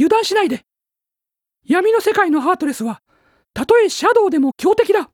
油断しないで。闇の世界のハートレスは、たとえシャドウでも強敵だ。